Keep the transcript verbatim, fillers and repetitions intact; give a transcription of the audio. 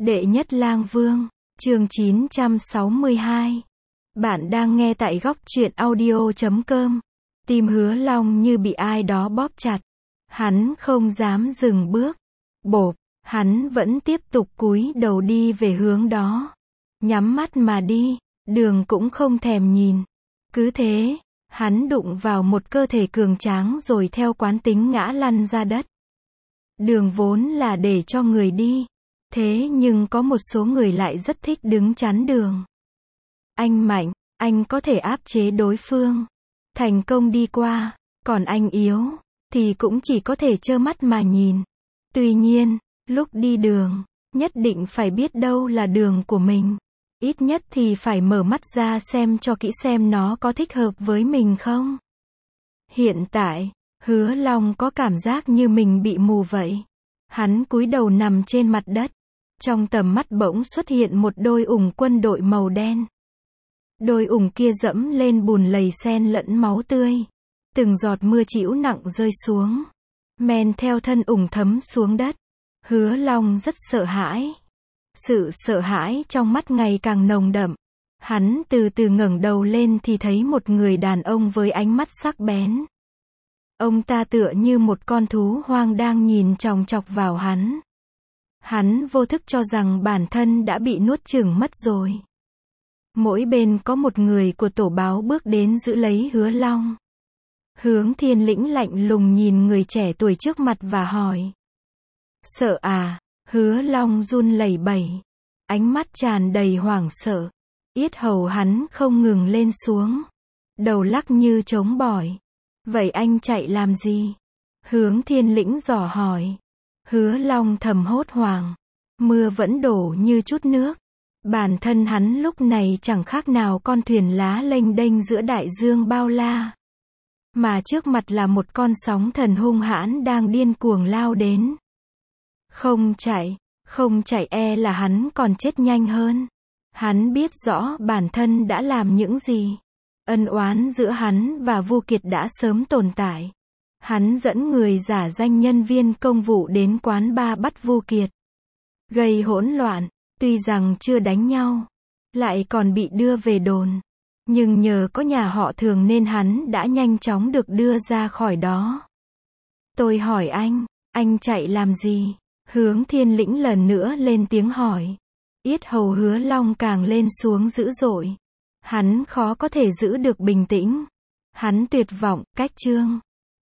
Đệ nhất lang vương, chương chín trăm sáu mươi hai. Bạn đang nghe tại góc truyện audio chấm com. Tim Hứa Long như bị ai đó bóp chặt. Hắn không dám dừng bước. Bộp, hắn vẫn tiếp tục cúi đầu đi về hướng đó. Nhắm mắt mà đi, đường cũng không thèm nhìn. Cứ thế, hắn đụng vào một cơ thể cường tráng rồi theo quán tính ngã lăn ra đất. Đường vốn là để cho người đi. Thế nhưng có một số người lại rất thích đứng chắn đường. Anh mạnh, anh có thể áp chế đối phương, thành công đi qua, còn anh yếu, thì cũng chỉ có thể trơ mắt mà nhìn. Tuy nhiên, lúc đi đường, nhất định phải biết đâu là đường của mình. Ít nhất thì phải mở mắt ra xem cho kỹ xem nó có thích hợp với mình không. Hiện tại, Hứa Long có cảm giác như mình bị mù vậy. Hắn cúi đầu nằm trên mặt đất. Trong tầm mắt bỗng xuất hiện một đôi ủng quân đội màu đen. Đôi ủng kia dẫm lên bùn lầy sen lẫn máu tươi. Từng giọt mưa trĩu nặng rơi xuống. Men theo thân ủng thấm xuống đất. Hứa Long rất sợ hãi. Sự sợ hãi trong mắt ngày càng nồng đậm. Hắn từ từ ngẩng đầu lên thì thấy một người đàn ông với ánh mắt sắc bén. Ông ta tựa như một con thú hoang đang nhìn chòng chọc vào hắn. Hắn vô thức cho rằng bản thân đã bị nuốt chửng mất rồi. Mỗi bên có một người của tổ báo bước đến giữ lấy Hứa Long. Hướng Thiên Lĩnh lạnh lùng nhìn người trẻ tuổi trước mặt và hỏi. Sợ à? Hứa Long run lẩy bẩy. Ánh mắt tràn đầy hoảng sợ. Yết hầu hắn không ngừng lên xuống. Đầu lắc như trống bỏi. Vậy anh chạy làm gì? Hướng Thiên Lĩnh dò hỏi. Hứa Long thầm hốt hoảng. Mưa vẫn đổ như chút nước. Bản thân hắn lúc này chẳng khác nào con thuyền lá lênh đênh giữa đại dương bao la. Mà trước mặt là một con sóng thần hung hãn đang điên cuồng lao đến. Không chạy, không chạy e là hắn còn chết nhanh hơn. Hắn biết rõ bản thân đã làm những gì. Ân oán giữa hắn và Vu Kiệt đã sớm tồn tại. Hắn dẫn người giả danh nhân viên công vụ đến quán bar bắt Vu Kiệt. Gây hỗn loạn, tuy rằng chưa đánh nhau, lại còn bị đưa về đồn. Nhưng nhờ có nhà họ Thường nên hắn đã nhanh chóng được đưa ra khỏi đó. Tôi hỏi anh, anh chạy làm gì? Hướng Thiên Lĩnh lần nữa lên tiếng hỏi. Yết hầu Hứa Long càng lên xuống dữ dội. Hắn khó có thể giữ được bình tĩnh. Hắn tuyệt vọng, cách chương.